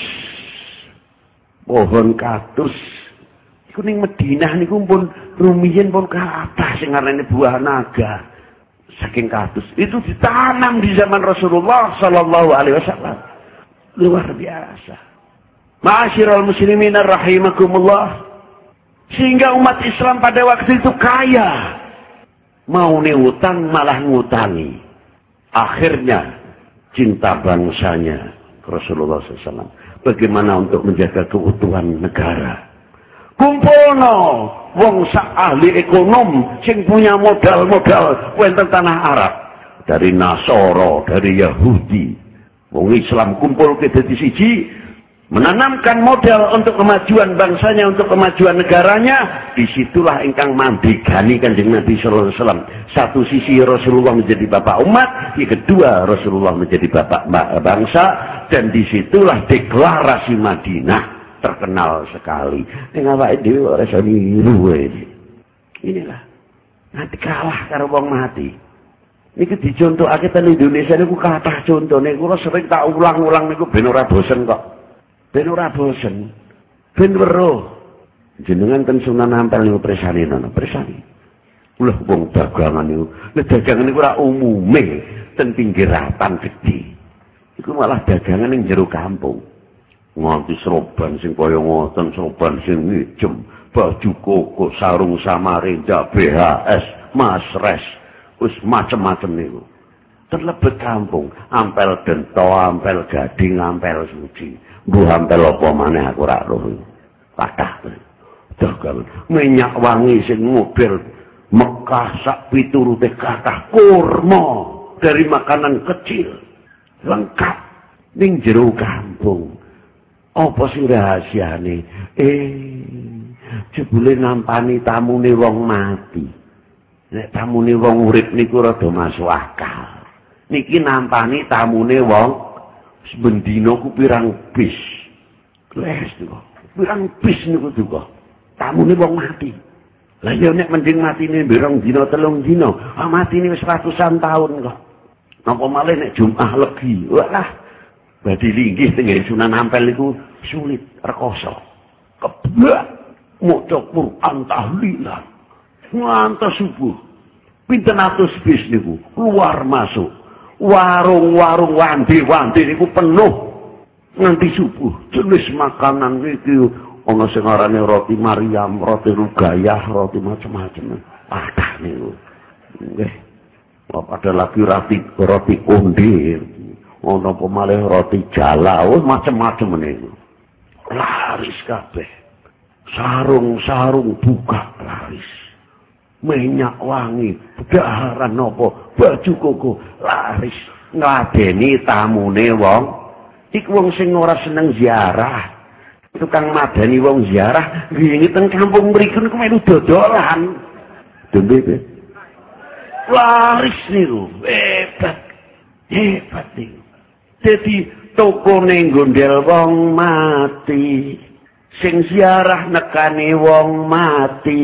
Pohon katus. Iku ning Madinah niku pun rumiyin pun kathah sing arane buah naga. Saking katus. Itu ditanam di zaman Rasulullah sallallahu alaihi wasallam. Luar biasa. Ma'asyiral muslimin rahimakumullah. Sehingga umat Islam pada waktu itu kaya. Mau nih utang malah ngutangi. Akhirnya cinta bangsanya Rasulullah sallallahu alaihi wasallam. Bagaimana untuk menjaga keutuhan negara. Kumpulno wong sak ahli ekonom sing punya modal-modal wonten tanah Arab, dari Nasara, dari Yahudi. Wong Islam kumpul ke dadi siji, menanamkan modal untuk kemajuan bangsanya, untuk kemajuan negaranya. Disitulah ingkang mandigani Kanjeng Nabi sallallahu alaihi wasallam. Satu sisi Rasulullah menjadi bapak umat, yang kedua Rasulullah menjadi bapak bangsa, dan disitulah deklarasi Madinah terkenal sekali. Ning awake dhewe ora iso niru iki. Inilah nanti kalah karo wong mati. Niku dicontohake ten Indonesia niku kathah contone. Kula sering tak ulang-ulang niku ben ora bosen kok. Ben ora bosen. Ben weruh. Jenengan ten Sunan Ampel niku presani nono, presani. Lha wong dagangan niku, nek dagangan niku ora umume ten pinggiratan gedhe. Iku malah dagangan ning jero kampung. Nganti seroban sing kaya ngoten, seroban sing ngijem, baju koko, sarung Samarinda, B H S, Masres, wis macem-macem niku. Terlebet kampung, ampel Dento, ampel Gading, ampel Suci. Mbuh ampel apa maneh aku ora roh. Kathah. Dagang minyak wangi sing model Mekah sak piturute kathah, kurma dari makanan kecil. Lengkap ning jero kampung. Apa sing rahasiane? Eh, jebule nampani tamune wong mati. Nek tamune wong urip niku rada masuk akal. Niki nampani tamune wong sebendina ku pirang bis. Les niku. Pirang bis niku juga. Tamune wong mati. Lah ya nek mending matine mbirong dina telung dina, ah matine wis ratusan taun kok. Napa malih nek Jumat Legi. Walah. Badhe linggih teng Sunan Ampel niku sulit rekoso. Keblak maca Quran tahlilan. Ngantos subuh. Pinten atus bis niku keluar masuk. Warung-warung wandi-wandi niku penuh nganti subuh. Jenis makanan niki ana sing arane roti Maryam, roti Rugayah, roti macam-macam. Padah niku. Nggih. Ada lagi roti roti konde. Ono apa malih roti jala, oh macam-macam niku. Laris kabeh. Sarung-sarung buka laris. Minyak wangi, daharan apa, baju koko laris. Ngladeni tamune wong. Iku wong sing ora seneng ziarah. Tukang madani wong ziarah, wingi teng kampung mriku niku melu dodolan. Dembe. Laris niku, hebat. Hebat niku. Jadi toko ning gondel wong mati, sing ziarah nekani wong mati,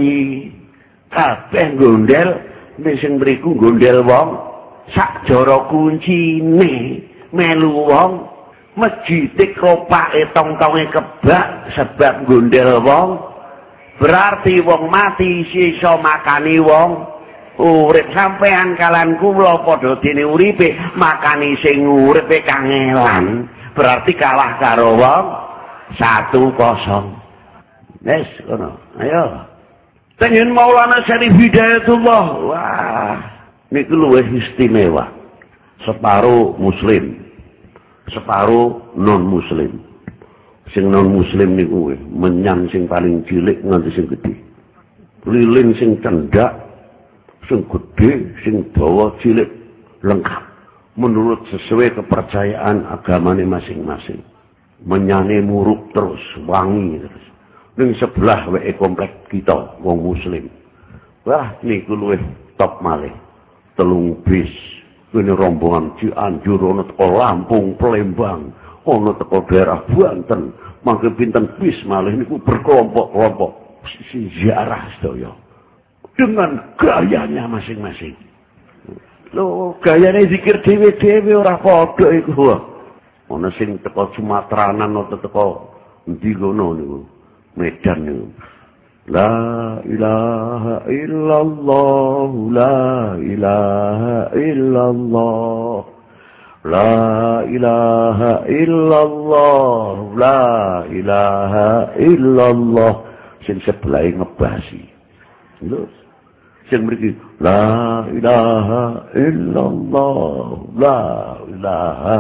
kabeh gondel, sing mriku gondel wong, sak jara kuncine melu wong, masjid kropake tong-tonge kebak sebab gondel wong, berarti wong mati sisa makani wong. Urip sampean kalan kula padha dene uripe makani sing uripe kangelan, berarti kalah karo wong satu kosong. Wes ngono. Ayo. Tengen Maulana Syarif Hidayatullah. Wah, niku luwih istimewa. Separuh muslim, separuh non muslim. Sing non muslim niku menyang sing paling cilik nganti sing gedhe. Lilin sing cendak, sing gede, sing dawa, cilik, lengkap. Menurut sesuai kepercayaan agamanya masing-masing. Menyane muruk terus, wangi terus. Ning sebelah wae komplek kita, wong muslim. Wah, niku luwih top malih. Telung bis. Kene rombongan Cianjur, ana teko Lampung, Palembang, ana teko daerah Banten. Mangke pinten bis malih niku berkelompok-kelompok ziarah sedaya. Dengan gayanya masing-masing. Lho, gayane zikir dhewe-dhewe ora padha iku. Ana sing teko Sumatranan utawa teko endi ngono niku. Medan niku. La ilaha illallah, la ilaha illallah. La ilaha illallah, la ilaha illallah. Sing sebelah ngebasi. Lho. Sing mriki la ilaha illallah, la ilaha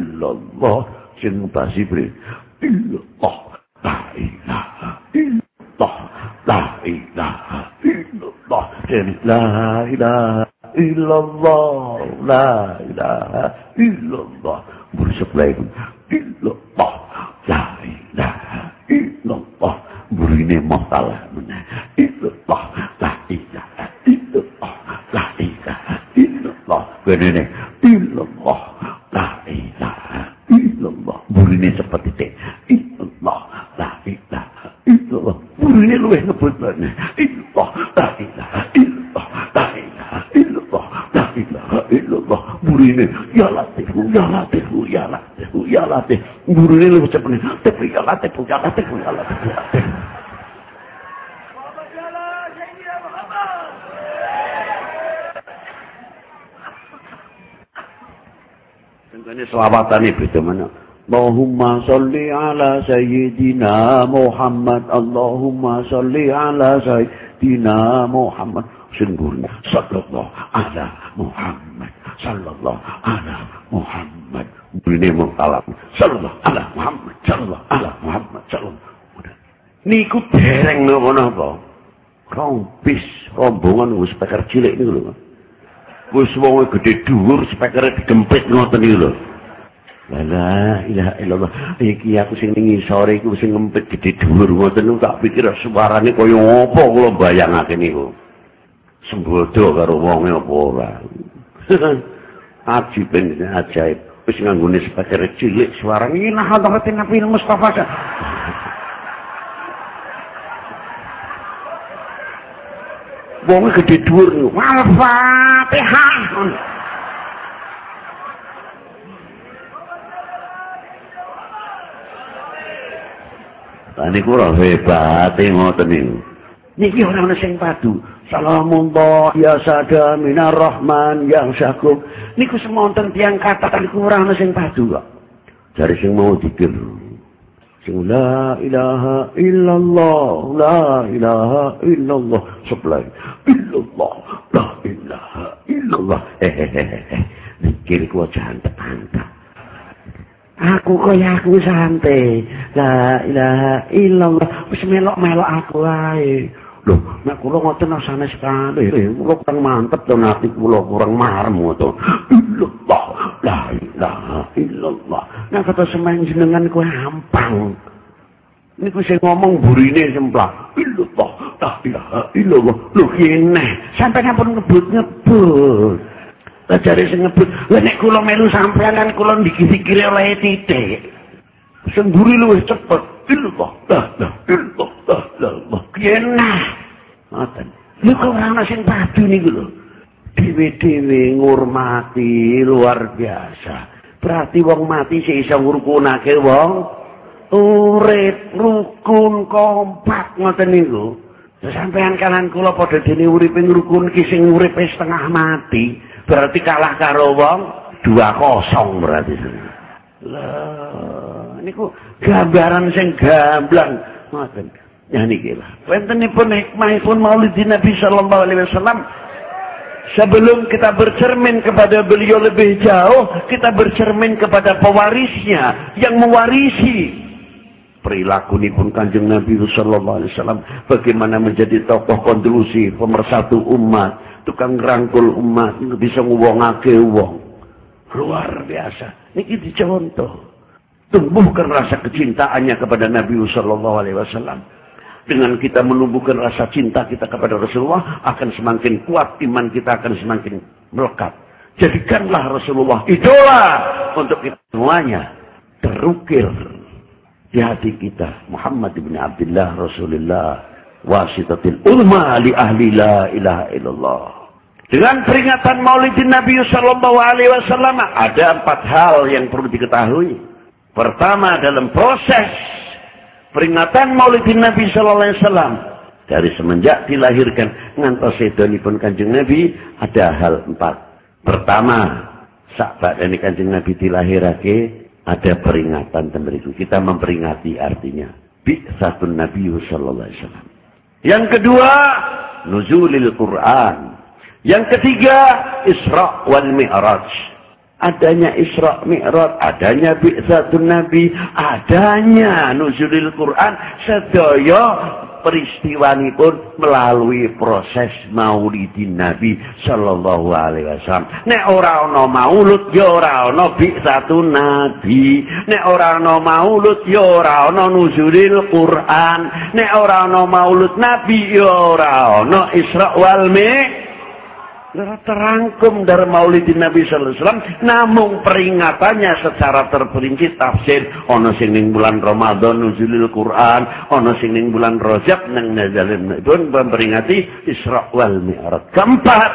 illallah. Sing basi bre. Allah, la ilaha illallah. illallah, la ilaha illallah, la ilaha illallah, la ilaha illallah. Bersebelah illallah, la ilaha illallah. Burine masalah mana? Illallah, la ilaha illallah, la ilaha illallah. Begini, illallah, la ilaha illallah. Burine seperti itu. Illallah, la ilaha illallah. Burine luwih ngebut mana? Illallah, la ilaha illallah, la ilaha illallah, la ilaha illallah. Burine ya latifu, ya latifu, ya latifu, ya latif. Burine luwih seperti tapi ya latifu, ya latifu, ya latifu. Ini selawatan ini beda mana? Allahumma salli ala sayyidina Muhammad. Allahumma salli ala sayyidina Muhammad. Sungguhnya sallallahu ala Muhammad. Sallallahu ala Muhammad. Ini mengkalam. Sallallahu ala Muhammad. Sallallahu ala Muhammad. Sallallahu. Niku dereng napa-napa. Rompis rombongan wis speaker cilik niku lho. Wis wong gede dhuwur spekere digempit ngoten iki lho. La ilaha illallah. Iki aku sing ning sore iku sing ngempit gede dhuwur ngoten niku tak pikir suarane kaya apa kula bayangake niku. Sembodo karo wonge apa ora. Ajib ben ajaib. Wis nganggone spekere cilik suarane iki nah hati Nabi Mustafa. Wong gede dhuwur niku. Al-Fatihah. Lah niku ora hebat ngoten niku. Niki ora ana sing padu. Salamullah ya sada minar rahman yang syakur. Niku semonten tiyang kata niku ora ana sing padu kok. Jare sing mau dikir. Sing la ilaha illallah, la ilaha illallah, sebelah illallah, la ilaha illallah. Hehehe, dikir ku antep-antep. Aku kaya aku santai, la ilaha illallah, wis melok-melok aku ae. Loh, nek kula ngoten asane sekali, kula kurang mantep to nate kula kurang marem to. Illallah, la ilaha illallah. Nek kata semeng jenengan kuwi gampang. Niku sing ngomong burine semplak. Illallah, la ilaha illallah. Lho kene, sampeyan pun ngebut-ngebut. Lah jare sing ngebut, lha nek kula melu sampeyan kan kula dikir-dikir oleh titik. Sing buri luwih cepet. Illallah, la ilaha illallah. Kene. Ngoten. Niku ora ana sing padu niku lho. Dewe-dewe ngurmati luar biasa. Berarti wong mati sing iso ngrukunake wong urip rukun kompak ngoten niku. Sampeyan kanan kula padha dene uripe ngrukun ki sing uripe setengah mati, berarti kalah karo wong dua kosong berarti. Lah niku gambaran sing gamblang ngoten. Ya niki lah. Wontenipun hikmahipun Maulidin Nabi sallallahu alaihi wasallam. Sebelum kita bercermin kepada beliau lebih jauh, kita bercermin kepada pewarisnya yang mewarisi perilakunipun Kanjeng Nabi sallallahu alaihi wasallam, bagaimana menjadi tokoh kontribusi pemersatu umat, tukang ngrangkul umat, bisa nguwongake wong. Luar biasa. Niki dicontoh. Tumbuhkan rasa kecintaannya kepada Nabi sallallahu alaihi wasallam. Dengan kita menumbuhkan rasa cinta kita kepada Rasulullah, akan semakin kuat iman kita, akan semakin melekat. Jadikanlah Rasulullah idola untuk kita semuanya. Terukir di hati kita. Muhammad ibn Abdullah Rasulullah wasitatil ulma li ahli la ilaha illallah. Dengan peringatan Maulidin Nabi sallallahu alaihi wasallam ada empat hal yang perlu diketahui. Pertama, dalam proses peringatan Maulidin Nabi sallallahu alaihi wasallam dari semenjak dilahirkan ngantos sedanipun Kanjeng Nabi ada hal empat. Pertama, saat ini Kanjeng Nabi dilahirake ada peringatan temeriku. Kita memperingati artinya bi'tsatun Nabi sallallahu alaihi wasallam. Yang kedua, nuzulil Quran. Yang ketiga, Isra wal Mi'raj. Adanya Isra Mi'raj, adanya bi'tsatun Nabi, adanya nuzulil Quran, sedaya peristiwanipun melalui proses maulidin Nabi sallallahu alaihi wasallam. Nek ora ana maulud ya ora ana bi'tsatun nabi. Nek ora ana maulud ya ora ana nuzulil Quran. Nek ora ana maulud nabi ya ora ana Isra wal Mi'raj. Terangkum dari maulidin Nabi sallallahu alaihi wasallam, namun peringatannya secara terperinci tafsir ono sing ning bulan Ramadan nuzulil Quran, ono sing ning bulan Rajab nang nazalin pun memperingati Isra wal Mi'raj. Keempat,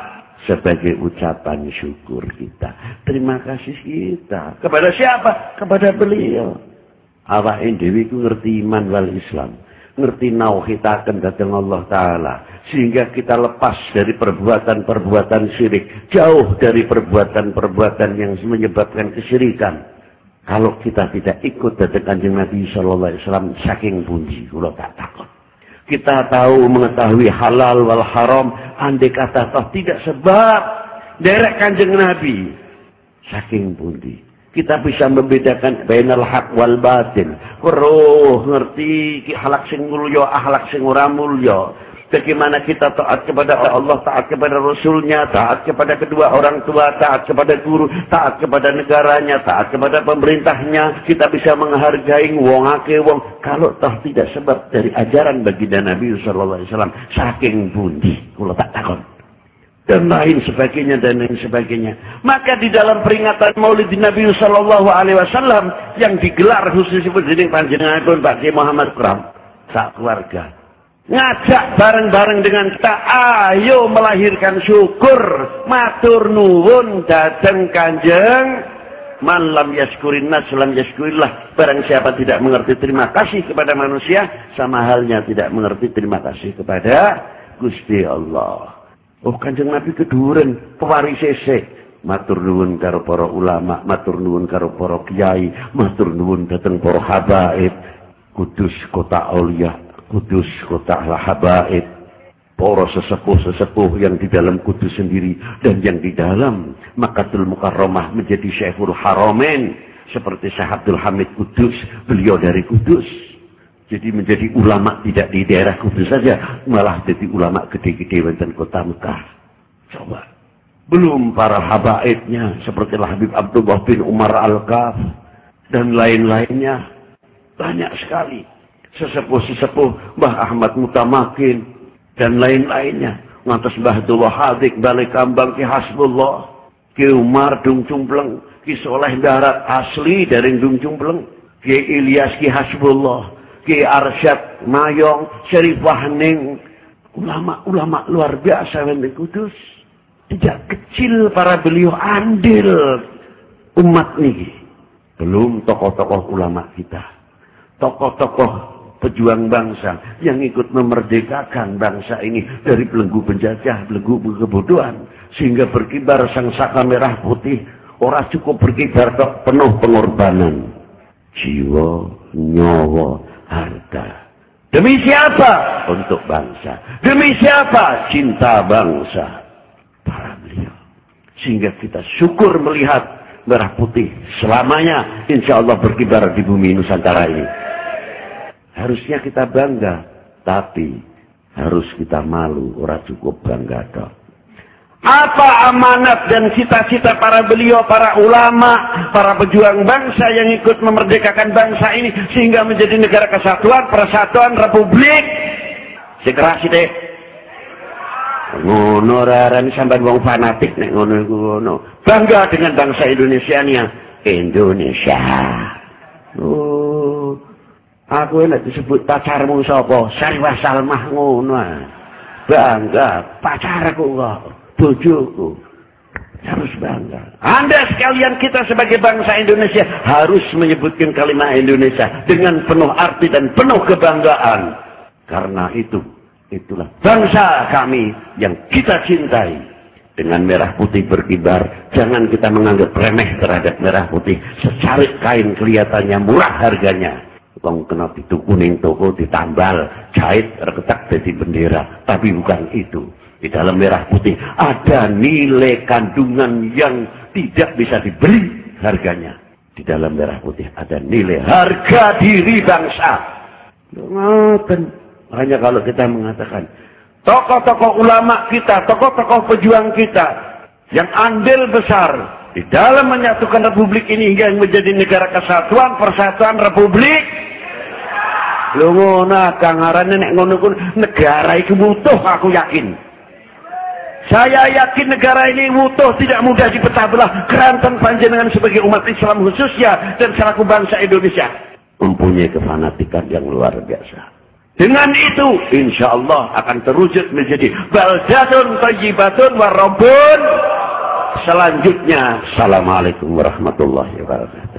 sebagai ucapan syukur kita, terima kasih kita kepada siapa? Kepada beliau. Awake dhewe ku ngerti iman wal Islam, ngerti nauhitaken dhateng Allah Ta'ala, sehingga kita lepas dari perbuatan-perbuatan syirik, jauh dari perbuatan-perbuatan yang menyebabkan kesyirikan. Kalau kita tidak ikut dhateng Kanjeng Nabi sallallahu alaihi wasallam, saking pundi kula tak takut. Kita tahu mengetahui halal wal haram, andai kata toh tidak sebab derek Kanjeng Nabi, saking pundi kita bisa membedakan bainal haq wal batil. Weruh ngerti ki halak sing mulya, akhlak sing ora mulya. Bagaimana kita taat kepada Allah, taat kepada Rasulnya, taat kepada kedua orang tua, taat kepada guru, taat kepada negaranya, taat kepada pemerintahnya. Kita bisa menghargai wong ake wong. Kalau toh tidak sebab dari ajaran baginda Nabi sallallahu alaihi wasallam, saking pundi kula tak takon. Dan lain sebagainya dan lain sebagainya. Maka di dalam peringatan Maulid Nabi sallallahu alaihi wasallam yang digelar khususipun dening panjenenganipun Pak Kiai Muhammad Kram sak keluarga, ngajak bareng-bareng dengan kita, ayo melahirkan syukur, matur nuwun dhateng Kanjeng. Man lam yaskurin nas lam yaskurillah. Barang siapa tidak mengerti terima kasih kepada manusia, sama halnya tidak mengerti terima kasih kepada Gusti Allah. Oh, Kanjeng Nabi keduren pewarisese, matur nuwun karo para ulama, matur nuwun karo para kiai, matur nuwun dhateng para habaib, Kudus kota aulia, Kudus kota al-habaib, para sesepuh-sesepuh yang di dalam Kudus sendiri dan yang di dalam Makkahul Mukarramah menjadi Syekhul Haramain seperti Syekh Abdul Hamid Kudus, beliau dari Kudus. Jadi menjadi ulama tidak di daerah Kudus saja, malah jadi ulama gede-gede wonten kota Mekah. Coba. Belum para habaibnya seperti Habib Abdullah bin Umar Al-Kaf dan lain-lainnya. Banyak sekali. Sesepuh-sesepuh Mbah Ahmad Mutamakin dan lain-lainnya. Ngantos Mbah Abdullah Hadik balik kambang Ki Hasbullah, Ki Umar Dung Cumpleng, Ki Soleh Darat asli dari Dung Cumpleng, Ki Ilyas Ki Hasbullah, Ki Arsyad Mayong, Syarif Wahning, ulama-ulama luar biasa yang di Kudus. Tidak kecil para beliau andil umat ini. Belum tokoh-tokoh ulama kita, tokoh-tokoh pejuang bangsa yang ikut memerdekakan bangsa ini dari belenggu penjajah, belenggu kebodohan, sehingga berkibar sang saka merah putih. Ora cukup berkibar tok, penuh pengorbanan jiwa, nyawa, harta. Demi siapa? Untuk bangsa. Demi siapa? Cinta bangsa. Para beliau. Sehingga kita syukur melihat merah putih selamanya insya Allah berkibar di bumi Nusantara ini. Harusnya kita bangga, tapi harus kita malu. Ora cukup bangga dok. Apa amanat dan cita-cita para beliau, para ulama, para pejuang bangsa yang ikut memerdekakan bangsa ini sehingga menjadi negara kesatuan, persatuan, republik. Sekeras deh. Ngono rarani sampean wong fanatik nek ngono iku ngono. Bangga dengan bangsa Indonesia nih, Indonesia. Oh. Aku nek disebut pacarmu sapa? Sarwah Salmah ngono. Bangga pacarku kok. Bojoku harus bangga. Anda sekalian, kita sebagai bangsa Indonesia harus menyebutkan kalimat Indonesia dengan penuh arti dan penuh kebanggaan. Karena itu, itulah bangsa kami yang kita cintai. Dengan merah putih berkibar, jangan kita menganggap remeh terhadap merah putih. Secarik kain kelihatannya murah harganya. Wong kena itu kuning toko ditambal, jahit, reketak jadi bendera. Tapi bukan itu. Di dalam merah putih ada nilai kandungan yang tidak bisa dibeli harganya. Di dalam merah putih ada nilai harga diri bangsa. Ngoten. Makanya kalau kita mengatakan, tokoh-tokoh ulama kita, tokoh-tokoh pejuang kita, yang andil besar di dalam menyatukan Republik ini hingga menjadi negara kesatuan, persatuan Republik. Lho ngono kang arane nek ngono ku negara iki butuh, aku yakin. Saya yakin negara ini butuh, tidak mudah dipecah belah. Keranten panjenengan sebagai umat Islam khususnya dan selaku bangsa Indonesia mempunyai kefanatikan yang luar biasa. Dengan itu, insya Allah akan terwujud menjadi baldatun thayyibatun wa rabbun. Selanjutnya, assalamualaikum warahmatullahi wabarakatuh.